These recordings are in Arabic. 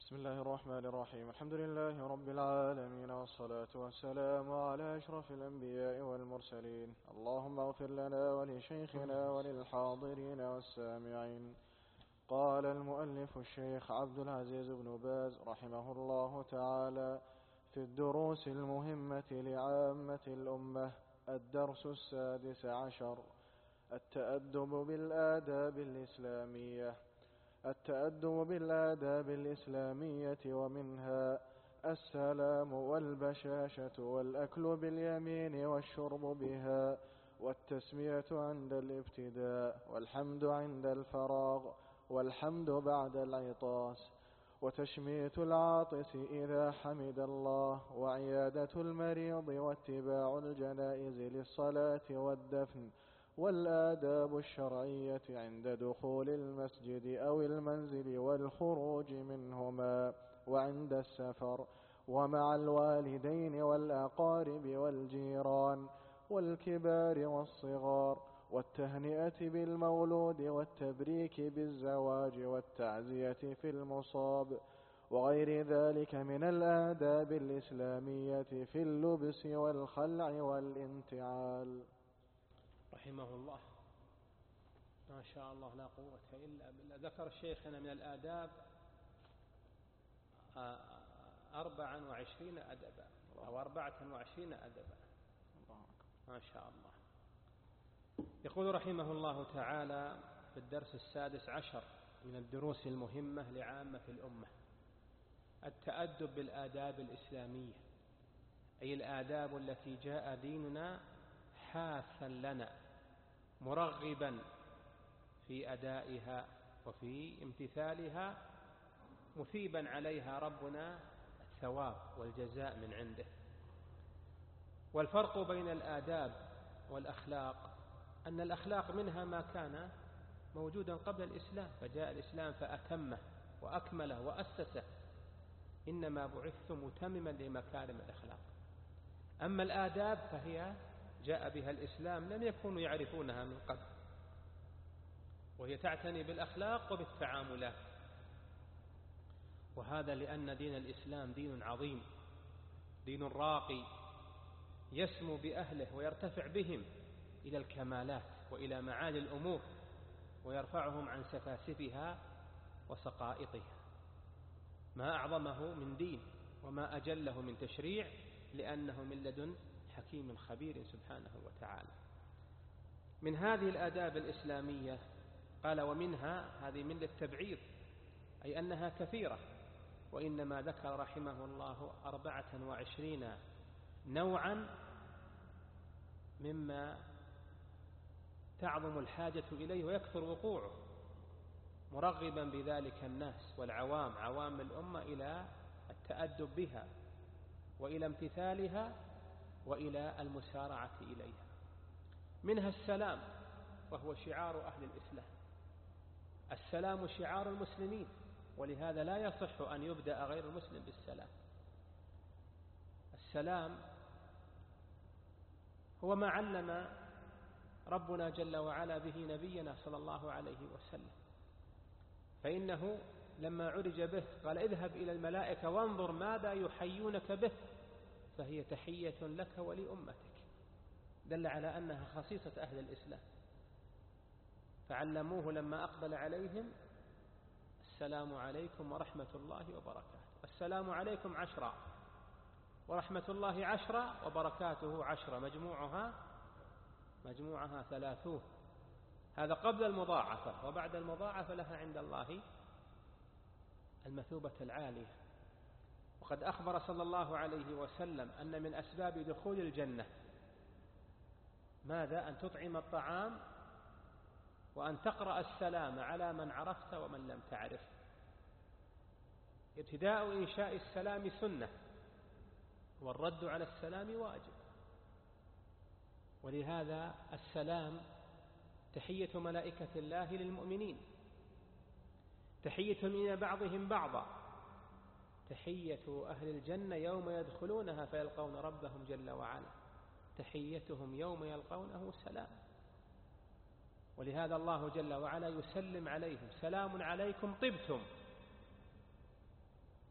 بسم الله الرحمن الرحيم. الحمد لله رب العالمين، والصلاة والسلام على أشرف الأنبياء والمرسلين. اللهم اغفر لنا ولشيخنا وللحاضرين والسامعين. قال المؤلف الشيخ عبد العزيز بن باز رحمه الله تعالى في الدروس المهمة لعامة الأمة: الدرس 16: التأدب بالآداب الإسلامية. التأدب بالآداب الإسلامية، ومنها السلام والبشاشة والأكل باليمين والشرب بها، والتسمية عند الابتداء، والحمد عند الفراغ، والحمد بعد العطاس، وتشميت العاطس إذا حمد الله، وعيادة المريض، واتباع الجنائز للصلاة والدفن، والآداب الشرعية عند دخول المسجد أو المنزل والخروج منهما، وعند السفر، ومع الوالدين والأقارب والجيران والكبار والصغار، والتهنئة بالمولود، والتبريك بالزواج، والتعزية في المصاب، وغير ذلك من الآداب الإسلامية في اللبس والخلع والانتعال. رحمه الله. ما شاء الله لا قوة إلا بالله. ذكر الشيخ من الآداب 24 أدبا أو 24 أدبا. ما شاء الله. يقول رحمه الله تعالى في الدرس 16 من الدروس المهمة لعامة الأمة: التأدب بالآداب الإسلامية، أي الآداب التي جاء ديننا حاثا لنا مرغبا في أدائها وفي امتثالها، مثيبا عليها ربنا الثواب والجزاء من عنده. والفرق بين الآداب والأخلاق أن الأخلاق منها ما كان موجودا قبل الإسلام، فجاء الإسلام فأتمه وأكمله وأسسه. إنما بعثت متمما لمكارم الأخلاق. أما الآداب فهي جاء بها الإسلام، لم يكونوا يعرفونها من قبل، وهي تعتني بالأخلاق وبالتعاملات. وهذا لأن دين الإسلام دين عظيم، دين راقي يسمو بأهله ويرتفع بهم إلى الكمالات وإلى معالي الأمور، ويرفعهم عن سفاسفها وسقائطها. ما أعظمه من دين وما أجله من تشريع، لأنه من لدن حكيم خبير سبحانه وتعالى. من هذه الآداب الإسلامية قال: ومنها، هذه من للتبعيض، أي أنها كثيرة، وإنما ذكر رحمه الله 24 نوعا مما تعظم الحاجة إليه ويكثر وقوعه، مرغبا بذلك الناس والعوام، عوام الأمة، إلى التأدب بها وإلى امتثالها وإلى المسارعة إليها. منها السلام، وهو شعار أهل الإسلام. السلام شعار المسلمين، ولهذا لا يصح أن يبدأ غير المسلم بالسلام. السلام هو ما علم ربنا جل وعلا به نبينا صلى الله عليه وسلم، فإنه لما عرج به قال: اذهب إلى الملائكة وانظر ماذا يحيونك به، فهي تحية لك ولأمتك. دل على أنها خصيصة أهل الإسلام، فعلموه لما أقبل عليهم: السلام عليكم ورحمة الله وبركاته. السلام عليكم 10، ورحمة الله 10، وبركاته 10، مجموعها 30. هذا قبل المضاعفة، وبعد المضاعفة لها عند الله المثوبة العالية. وقد أخبر صلى الله عليه وسلم أن من أسباب دخول الجنة ماذا؟ أن تطعم الطعام، وأن تقرأ السلام على من عرفت ومن لم تعرف. ابتداء إنشاء السلام سنة، والرد على السلام واجب. ولهذا السلام تحية ملائكة الله للمؤمنين، تحية من بعضهم بعضا، تحية أهل الجنة يوم يدخلونها فيلقون ربهم جل وعلا، تحيتهم يوم يلقونه سلام. ولهذا الله جل وعلا يسلم عليهم: سلام عليكم طبتم.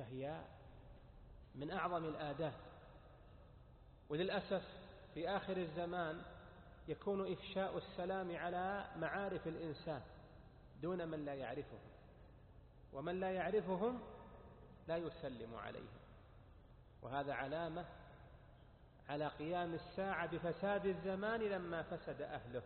فهي من أعظم الآداب. وللأسف في آخر الزمان يكون إفشاء السلام على معارف الإنسان دون من لا يعرفهم، ومن لا يعرفهم لا يسلم عليهم، وهذا علامة على قيام الساعة بفساد الزمان لما فسد أهله.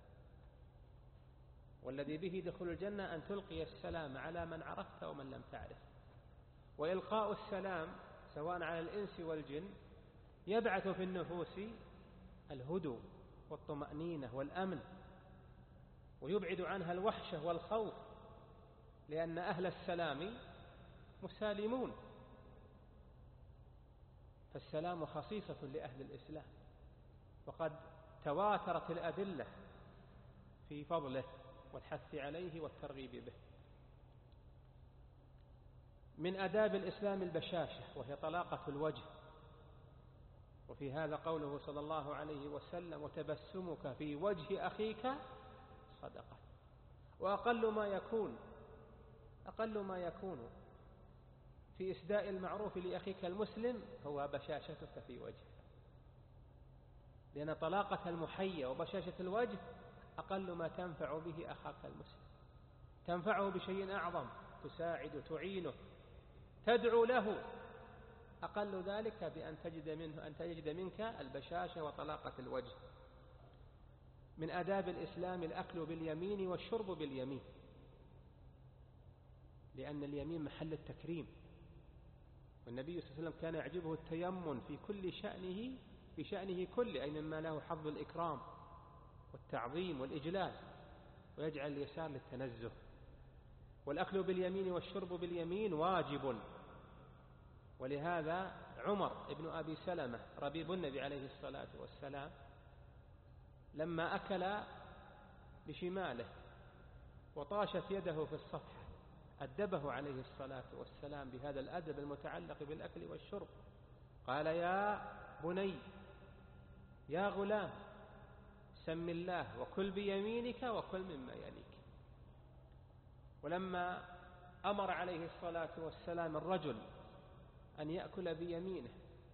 والذي به دخول الجنة أن تلقي السلام على من عرفت ومن لم تعرف. وإلقاء السلام سواء على الإنس والجن يبعث في النفوس الهدوء والطمأنينة والأمن، ويبعد عنها الوحشة والخوف، لأن أهل السلام مسالمون. فالسلام خصيصة لأهل الإسلام، وقد تواترت الأدلة في فضله والحث عليه والترغيب به. من آداب الإسلام البشاشة، وهي طلاقة الوجه، وفي هذا قوله صلى الله عليه وسلم: وتبسمك في وجه أخيك صدقة. وأقل ما يكون في إسداء المعروف لأخيك المسلم هو بشاشتك في وجهه، لأن طلاقة المحيا وبشاشة الوجه أقل ما تنفع به أخاك المسلم. تنفعه بشيء أعظم، تساعد، تعينه، تدعو له. أقل ذلك بأن تجد منك البشاشة وطلاقة الوجه. من آداب الإسلام الأكل باليمين والشرب باليمين، لأن اليمين محل التكريم، والنبي صلى الله عليه وسلم كان يعجبه التيمن في كل شأنه، في شأنه كله، أي مما له حظ الإكرام والتعظيم والإجلال، ويجعل اليسار للتنزه. والأكل باليمين والشرب باليمين واجب. ولهذا عمر بن أبي سلمة ربيب النبي عليه الصلاة والسلام لما أكل بشماله وطاشت يده في الصفحة أدبه عليه الصلاة والسلام بهذا الأدب المتعلق بالأكل والشرب. قال: يا بني، يا غلام، سم الله وكل بيمينك وكل مما يليك. ولما أمر عليه الصلاة والسلام الرجل أن يأكل بيمينه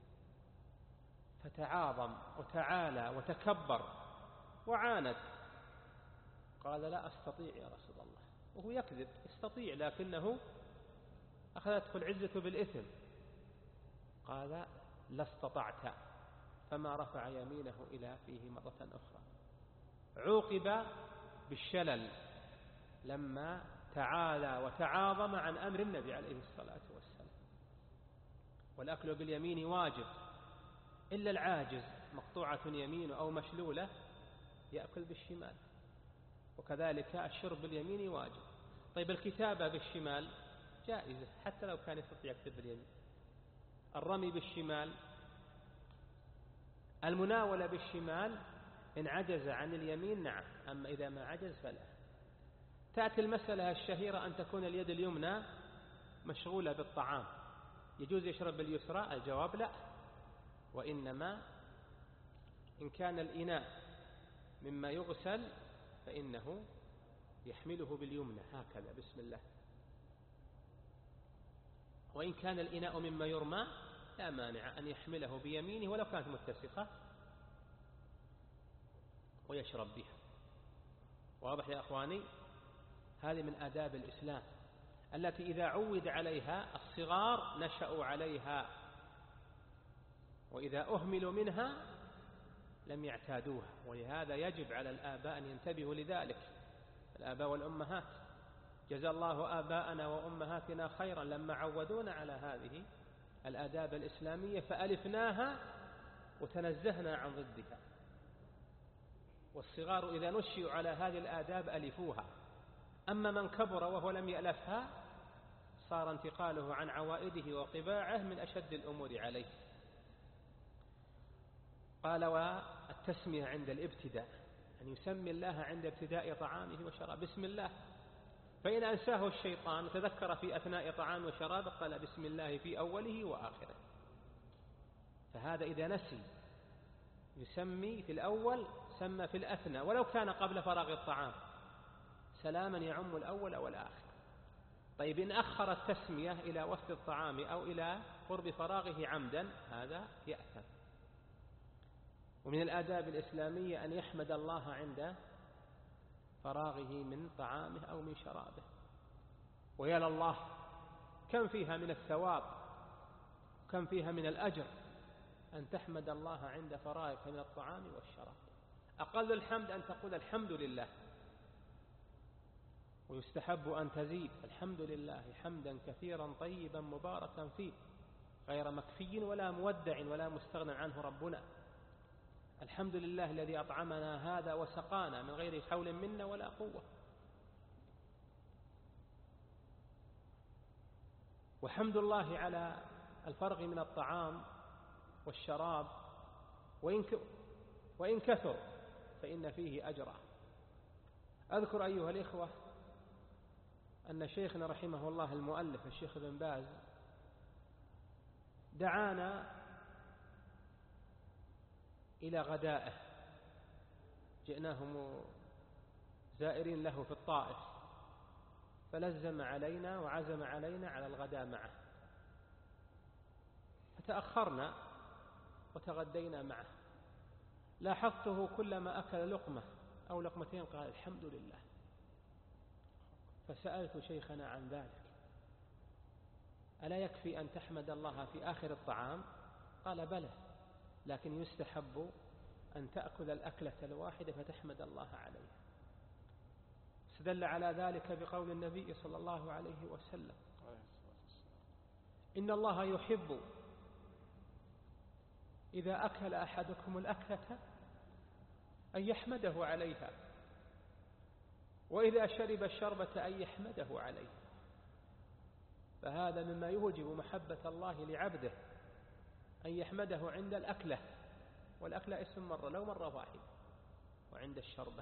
فتعاظم وتعالى وتكبر وعاند، قال: لا أستطيع يا رسول الله. وهو يكذب، يستطيع، لكنه أخذته العزة بالإثم. قال: لا استطعت، فما رفع يمينه إلى فيه مرة أخرى. عوقب بالشلل لما تعالى وتعاظم عن أمر النبي عليه الصلاة والسلام. والأكل باليمين واجب، إلا العاجز مقطوعة يمينه أو مشلولة يأكل بالشمال، وكذلك الشرب باليمين واجب. طيب الكتابة بالشمال جائزة حتى لو كان يستطيع يكتب باليمين. الرمي بالشمال، المناولة بالشمال إن عجز عن اليمين نعم، أما إذا ما عجز فلا. تأتي المسألة الشهيرة أن تكون اليد اليمنى مشغولة بالطعام، يجوز يشرب باليسرى؟ الجواب لا، وإنما إن كان الإناء مما يغسل فإنه يحمله باليمنى هكذا بسم الله، وإن كان الإناء مما يرمى لا مانع أن يحمله بيمينه ولو كانت متسخة ويشرب بها. واضح يا أخواني؟ هذه من آداب الإسلام التي إذا عود عليها الصغار نشأوا عليها، وإذا أهملوا منها لم يعتادوها. ولهذا يجب على الآباء أن ينتبهوا لذلك، الآباء والأمهات. جزا الله آباءنا وأمهاتنا خيرا لما عودونا على هذه الآداب الإسلامية فألفناها وتنزهنا عن ضدها. والصغار إذا نشئوا على هذه الآداب ألفوها، أما من كبر وهو لم يألفها صار انتقاله عن عوائده وطباعه من أشد الأمور عليه. قال: والتسمية عند الابتداء، أن يسمي الله عند ابتداء طعامه وشرابه بسم الله. فإن أنساه الشيطان تذكر في أثناء طعام وشرابه قال بسم الله في أوله وآخره. فهذا إذا نسي يسمي في الأول سمى في الأثناء ولو كان قبل فراغ الطعام، سلاما يعم الأول والآخر. طيب إن أخر التسمية إلى وسط الطعام أو إلى قرب فراغه عمدا هذا يأثم. ومن الآداب الإسلامية أن يحمد الله عند فراغه من طعامه أو من شرابه. ويا لله كم فيها من الثواب، كم فيها من الأجر أن تحمد الله عند فراغك من الطعام والشراب. أقل الحمد أن تقول الحمد لله، ويستحب أن تزيد الحمد لله حمدا كثيرا طيبا مباركا فيه غير مكفي ولا مودع ولا مستغنى عنه ربنا. الحمد لله الذي أطعمنا هذا وسقانا من غير حول منا ولا قوة. وحمد الله على الفرغ من الطعام والشراب وإن كثر فإن فيه أجرا. أذكر أيها الإخوة أن شيخنا رحمه الله المؤلف الشيخ ابن باز دعانا إلى غدائه، جئناه زائرين له في الطائف، فلزم علينا وعزم علينا على الغداء معه، فتأخرنا وتغدينا معه. لاحظته كلما أكل لقمة أو لقمتين قال الحمد لله. فسألت شيخنا عن ذلك، ألا يكفي أن تحمد الله في آخر الطعام؟ قال بلى، لكن يستحب أن تأكل الأكلة الواحدة فتحمد الله عليها. استدل على ذلك بقول النبي صلى الله عليه وسلم إن الله يحب إذا أكل أحدكم الأكلة أن يحمده عليها، وإذا شرب الشربة أن يحمده عليها. فهذا مما يوجب محبة الله لعبده أن يحمده عند الأكلة، والأكلة اسم مرة لو مرة واحدة، وعند الشربة.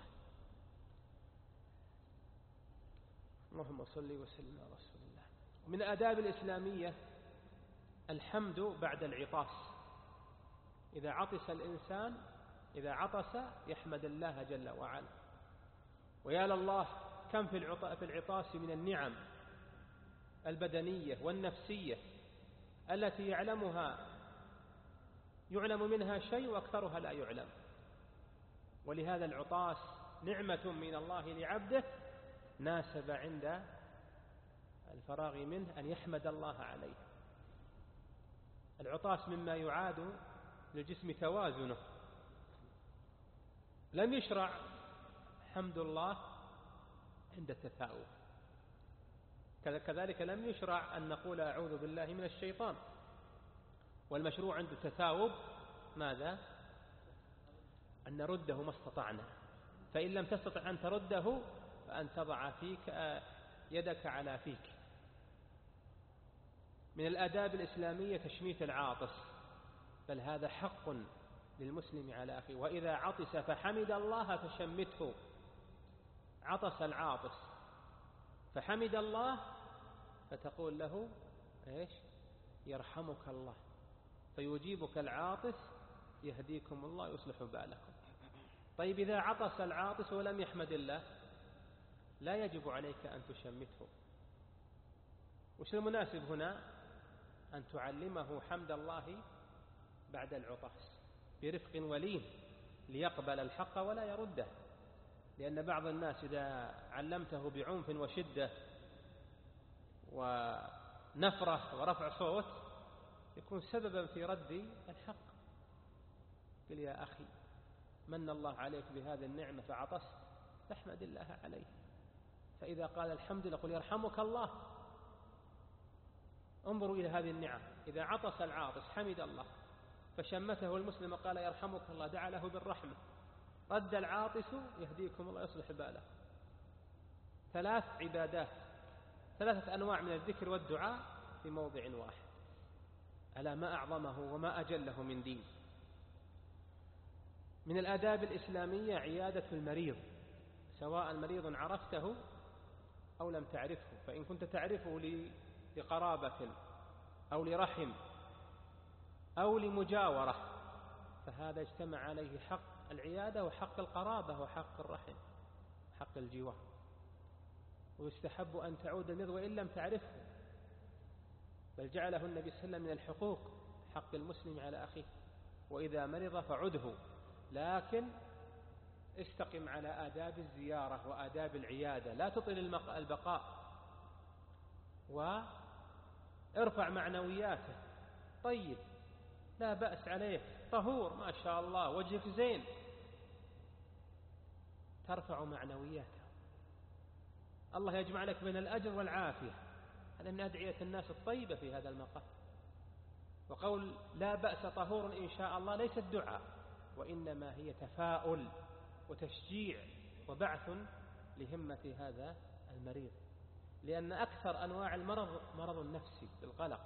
اللهم صل وسلم على رسول الله. من الآداب الإسلامية الحمد بعد العطاس. إذا عطس الإنسان إذا عطس يحمد الله جل وعلا. ويا لله كم في العطاس من النعم البدنية والنفسية التي يعلم منها شيء وأكثرها لا يعلم. ولهذا العطاس نعمة من الله لعبده، ناسب عند الفراغ منه أن يحمد الله عليه. العطاس مما يعاد للجسم توازنه. لم يشرع حمد الله عند التثاؤب، كذلك لم يشرع أن نقول أعوذ بالله من الشيطان. والمشروع عند التثاؤب ماذا؟ أن نرده ما استطعنا، فإن لم تستطع أن ترده فأن تضع يدك على فيك. من الآداب الإسلامية تشميت العاطس، بل هذا حق للمسلم على أخيه. وإذا عطس فحمد الله فشمته. عطس العاطس فحمد الله فتقول له إيش؟ يرحمك الله، فيجيبك العاطس يهديكم الله يصلح بالكم. طيب إذا عطس العاطس ولم يحمد الله لا يجب عليك أن تشمته. وش المناسب هنا؟ أن تعلمه حمد الله بعد العطاس برفق ولين ليقبل الحق ولا يرده. لأن بعض الناس إذا علمته بعنف وشدة ونفرة ورفع صوت يكون سببا في رد الحق. قل يا أخي من الله عليك بهذه النعمة فعطست فاحمد الله عليه. فإذا قال الحمد لله قل يرحمك الله. انظروا إلى هذه النعم. إذا عطس العاطس حمد الله فشمته المسلم قال يرحمك الله، دعا له بالرحمة، رد العاطس يهديكم الله يصلح باله. 3 عبادات، 3 أنواع من الذكر والدعاء في موضع واحد. ألا ما أعظمه وما أجله من دين. من الآداب الإسلامية عيادة المريض، سواء مريض عرفته أو لم تعرفه. فإن كنت تعرفه لقرابة أو لرحم أو لمجاورة فهذا اجتمع عليه حق العيادة وحق القرابة وحق الرحم، حق الجوار. ويستحب أن تعود المريض وإن لم تعرفه، بل جعله النبي صلى الله عليه وسلم من الحقوق، حق المسلم على أخيه، وإذا مرض فعده، لكن استقم على آداب الزيارة وآداب العيادة، لا تطل البقاء، وارفع معنوياته. طيب، لا بأس عليك، طهور ما شاء الله، وجهك زين، ترفع معنوياته. الله يجمع لك بين الأجر والعافية. هذا من أدعية الناس الطيبة في هذا المقام. وقول لا بأس طهور إن شاء الله ليس الدعاء، وإنما هي تفاؤل وتشجيع وبعث لهمة هذا المريض، لأن أكثر أنواع المرض مرض النفسي بالقلق،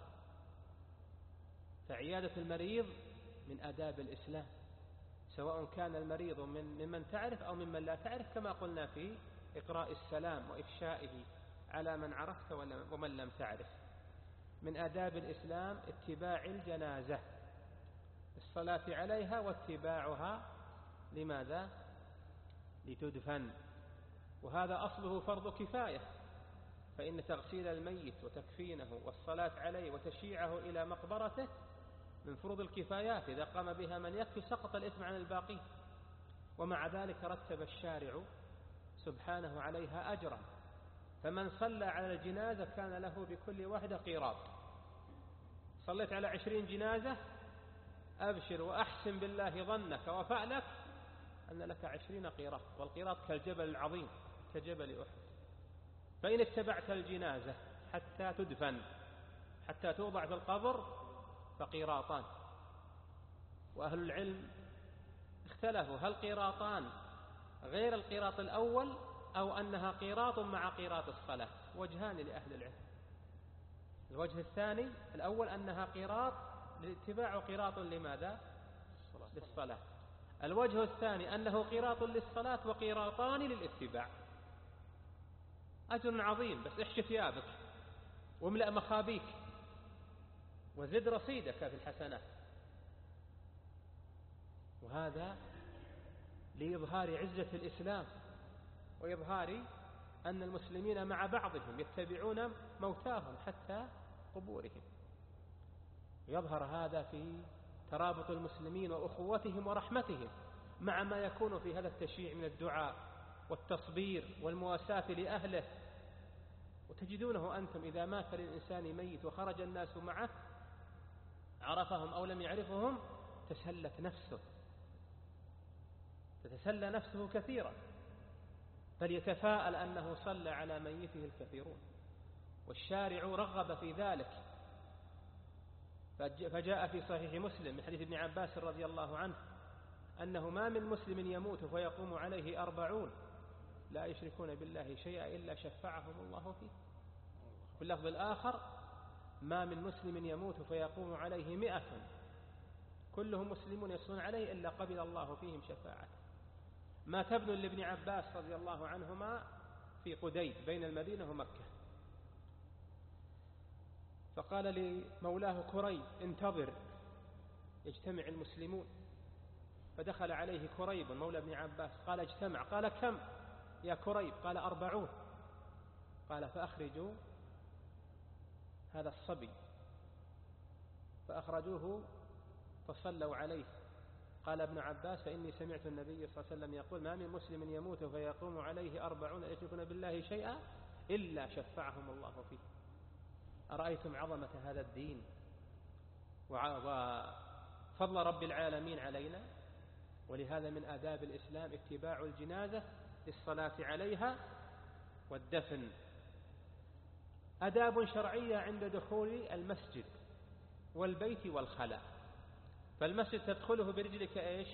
فعيادة المريض من آداب الإسلام، سواء كان المريض ممن تعرف أو ممن لا تعرف، كما قلنا في إقراء السلام وإفشائه على من عرفت ومن لم تعرف. من آداب الإسلام اتباع الجنازة، الصلاة عليها واتباعها. لماذا؟ لتدفن، وهذا أصله فرض كفاية، فإن تغسيل الميت وتكفينه والصلاة عليه وتشييعه إلى مقبرته من فروض الكفايات، إذا قام بها من يكفي سقط الإثم عن الباقين. ومع ذلك رتب الشارع سبحانه عليها أجرا، فمن صلى على الجنازة كان له بكل واحدة قيراط. صليت على 20 جنازة، أبشر وأحسن بالله ظنك وفعلك أن لك 20 قيراط، والقيراط كالجبل العظيم كجبل أحد. فإن اتبعت الجنازة حتى تدفن، حتى توضع في القبر، فقيراطان. وأهل العلم اختلفوا هل قيراطان غير القيراط الأول أو أنها قيراط مع قيراط الصلاة. وجهان لأهل العلم. الوجه الثاني الأول أنها قيراط لاتباع قيراط لماذا؟ للصلاة. الوجه الثاني أنه قيراط للصلاة وقيراطان للاتباع. أجر عظيم، بس احش ثيابك واملأ مخابيك وزد رصيدك في الحسنات. وهذا لإظهار عزة الإسلام، وإظهار أن المسلمين مع بعضهم يتبعون موتاهم حتى قبورهم. يظهر هذا في ترابط المسلمين وأخوتهم ورحمتهم، مع ما يكون في هذا التشييع من الدعاء والتصبير والمواساة لأهله. وتجدونه أنتم إذا مات للإنسان ميت وخرج الناس معه، عرفهم أو لم يعرفهم، تسلت نفسه، تتسلى نفسه كثيرا، بل يتفاءل أنه صلى على ميته الكثيرون. والشارع رغب في ذلك، فجاء في صحيح مسلم من حديث ابن عباس رضي الله عنه أنه ما من مسلم يموت فيقوم عليه 40 لا يشركون بالله شيئا إلا شفعهم الله فيه. في اللفظ الآخر ما من مسلم يموت فيقوم عليه 100 كلهم مسلمون يصلون عليه إلا قبل الله فيهم شفاعة. مات ابن لابن عباس رضي الله عنهما في قديد بين المدينة ومكة، فقال لمولاه كريب انتظر يجتمع المسلمون، فدخل عليه كريب مولى ابن عباس قال اجتمع، قال كم يا كريب؟ قال 40. قال فأخرجوا هذا الصبي، فأخرجوه فصلوا عليه. قال ابن عباس فإني سمعت النبي صلى الله عليه وسلم يقول ما من مسلم يموت فيقوم عليه 40 لا يشركون بالله شيئا إلا شفعهم الله فيه. أرأيتم عظمة هذا الدين وفضل رب العالمين علينا؟ ولهذا من آداب الإسلام اتباع الجنازة للصلاة عليها والدفن. آداب شرعية عند دخول المسجد والبيت والخلاء. فالمسجد تدخله برجلك إيش؟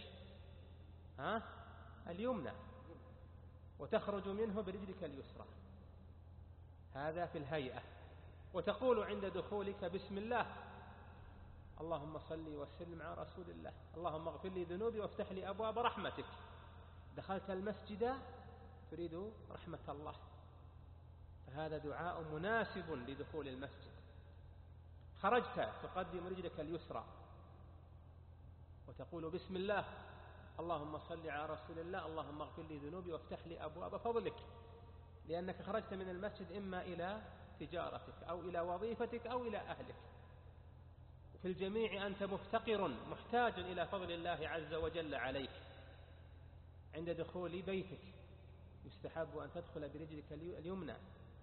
اليمنى، وتخرج منه برجلك اليسرى، هذا في الهيئة. وتقول عند دخولك بسم الله، اللهم صل وسلم على رسول الله، اللهم اغفر لي ذنوبي وافتح لي أبواب رحمتك. دخلت المسجد تريد رحمة الله، فهذا دعاء مناسب لدخول المسجد. خرجت تقدم رجلك اليسرى وتقول بسم الله، اللهم صل على رسول الله، اللهم اغفر لي ذنوبي وافتح لي أبواب فضلك. لأنك خرجت من المسجد إما إلى تجارتك أو إلى وظيفتك أو إلى أهلك، وفي الجميع أنت مفتقر محتاج إلى فضل الله عز وجل عليك. عند دخول بيتك يستحب أن تدخل برجلك اليمنى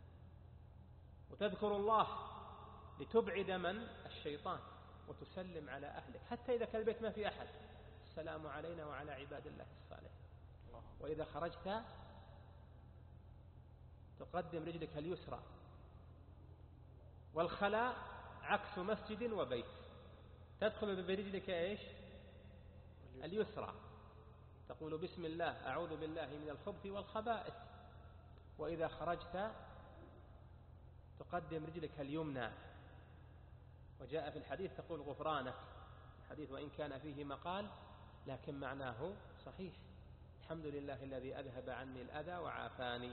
وتذكر الله لتبعد من الشيطان وتسلم على أهلك، حتى إذا كان البيت ما في أحد، السلام علينا وعلى عباد الله الصالحين. وإذا خرجت تقدم رجلك اليسرى، والخلاء عكس مسجد وبيت، تدخل برجلك إيش؟ اليسرى، تقول بسم الله أعوذ بالله من الخبث والخبائث. وإذا خرجت تقدم رجلك اليمنى، وجاء في الحديث تقول غفرانك، الحديث وإن كان فيه مقال لكن معناه صحيح، الحمد لله الذي أذهب عني الأذى وعافاني.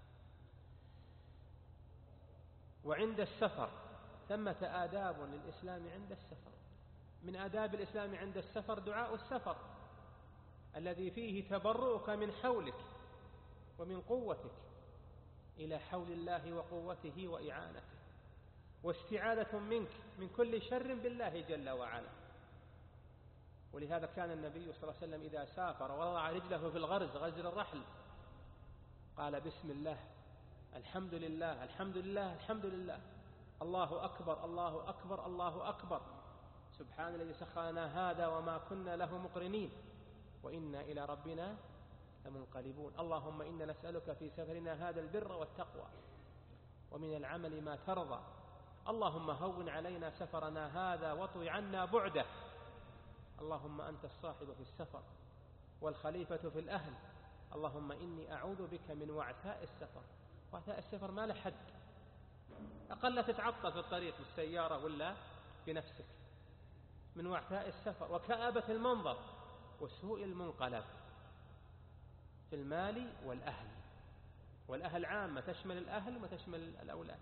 وعند السفر ثمة آداب للإسلام عند السفر. من آداب الإسلام عند السفر دعاء السفر الذي فيه تبرؤك من حولك ومن قوتك إلى حول الله وقوته وإعانته، واستعاذة منك من كل شر بالله جل وعلا. ولهذا كان النبي صلى الله عليه وسلم إذا سافر ووضع رجله في الغرز، غرز الرحل، قال بسم الله الحمد لله الحمد لله الحمد لله، الله أكبر الله أكبر الله أكبر، سبحان الذي سخرنا هذا وما كنا له مقرنين وإنا إلى ربنا لمنقلبون، اللهم إنا نسألك في سفرنا هذا البر والتقوى ومن العمل ما ترضى، اللهم هون علينا سفرنا هذا واطوي عنا بعده، اللهم أنت الصاحب في السفر والخليفة في الأهل، اللهم إني أعوذ بك من وعثاء السفر. وعثاء السفر ما له حد، أقل تتعطل في الطريق بالسيارة ولا بنفسك، من وعثاء السفر وكآبة المنظر وسوء المنقلب في المال والأهل، والأهل عامة تشمل الأهل وتشمل الأولاد.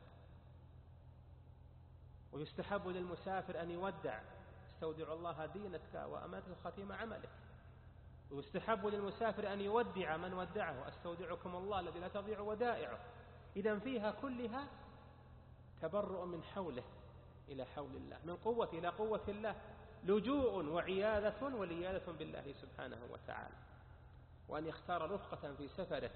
ويستحب للمسافر أن يودع، استودع الله دينك وأمانة الخاتمة عملك. ويستحب للمسافر أن يودع من ودعه، استودعكم الله الذي لا تضيع ودائعه. إذن فيها كلها تبرؤ من حوله إلى حول الله، من قوة إلى قوة الله، لجوء وعياذة ولياذة بالله سبحانه وتعالى. وأن يختار رفقة في سفره،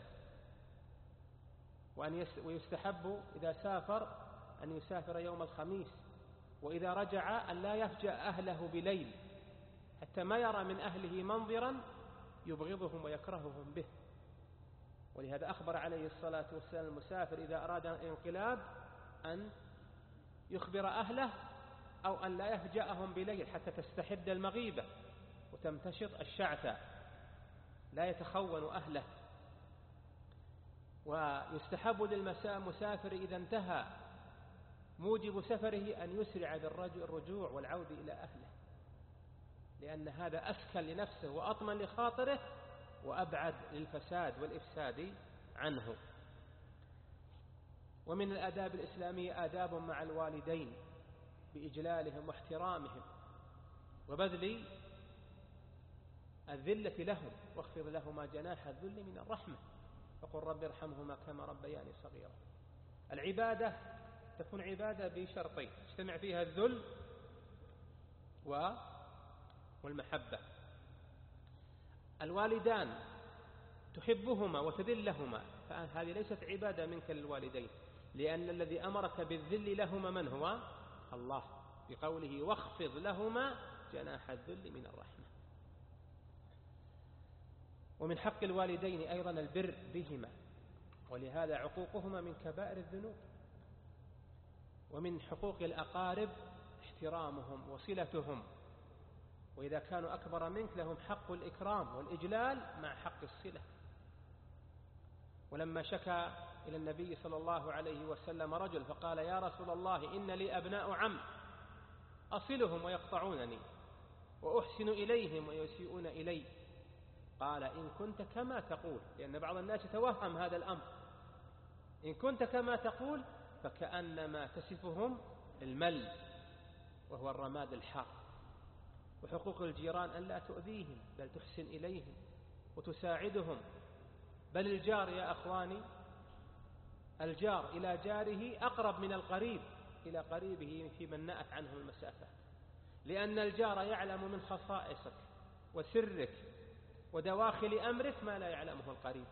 ويستحب إذا سافر أن يسافر يوم الخميس، وإذا رجع أن لا يفجأ أهله بليل حتى ما يرى من أهله منظرا يبغضهم ويكرههم به. ولهذا أخبر عليه الصلاة والسلام المسافر إذا أراد الانقلاب أن يخبر أهله أو أن لا يفجأهم بليل حتى تستحد المغيبة وتمتشط الشعثة، لا يتخون أهله. ويستحب للمسافر إذا انتهى موجب سفره أن يسرع بالرجوع والعود إلى أهله، لأن هذا أسكن لنفسه وأطمن لخاطره وأبعد للفساد والإفساد عنه. ومن الآداب الإسلامية آداب مع الوالدين بإجلالهم واحترامهم وبذل الذلة لهم، واخفض لهما جناح الذل من الرحمة وقل رب ارحمهما كما ربياني صغيرا. العبادة تكون عبادة بشرطين اجتمع فيها الذل والمحبة. الوالدان تحبهما وتذلهما، فهذه ليست عبادة منك للوالدين، لأن الذي أمرك بالذل لهما من هو؟ الله، بقوله واخفض لهما جناح الذل من الرحمة. ومن حق الوالدين أيضا البر بهما، ولهذا عقوقهما من كبائر الذنوب. ومن حقوق الأقارب احترامهم وصلتهم، وإذا كانوا أكبر منك لهم حق الإكرام والإجلال مع حق الصلة. ولما شكى إلى النبي صلى الله عليه وسلم رجل فقال يا رسول الله إن لي أبناء عم أصلهم ويقطعونني وأحسن إليهم ويسيئون إلي، قال إن كنت كما تقول، لأن بعض الناس يتوهم هذا الأمر، إن كنت كما تقول فكأنما تصفهم المل وهو الرماد الحار. وحقوق الجيران أن لا تؤذيهم بل تحسن إليهم وتساعدهم، بل الجار يا أخواني الجار إلى جاره أقرب من القريب إلى قريبه في من نأت عنه المسافة، لأن الجار يعلم من خصائصك وسرك ودواخل أمرك ما لا يعلمه القريب.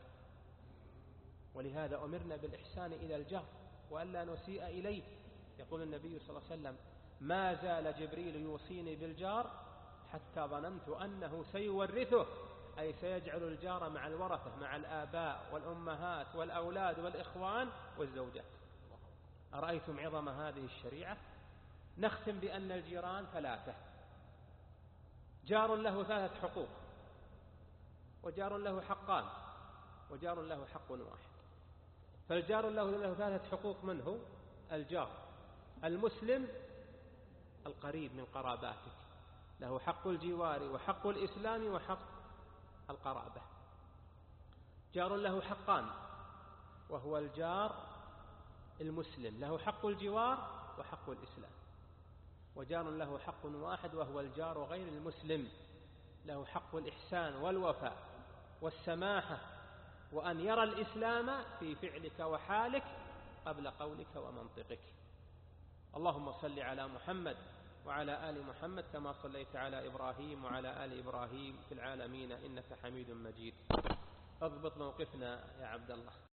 ولهذا أمرنا بالإحسان إلى الجار وألا نسيء إليه. يقول النبي صلى الله عليه وسلم: ما زال جبريل يوصيني بالجار حتى ظننت أنه سيورثه، أي سيجعل الجار مع الورثة، مع الآباء والأمهات والأولاد والإخوان والزوجات. أرأيتم عظم هذه الشريعة؟ نختم بأن الجيران ثلاثة: جار له 3 حقوق، وجار له حقان، وجار له حق واحد. فالجار له 3 حقوق: منه الجار المسلم القريب من قراباتك، له حق الجوار وحق الإسلام وحق القرابة. جار له حقان، وهو الجار المسلم، له حق الجوار وحق الإسلام. وجار له حق واحد، وهو الجار غير المسلم، له حق الإحسان والوفاء والسماحة، وأن يرى الإسلام في فعلك وحالك قبل قولك ومنطقك. اللهم صل على محمد وعلى آل محمد كما صليت على إبراهيم وعلى آل إبراهيم في العالمين إنك حميد مجيد. اضبط موقفنا يا عبد الله.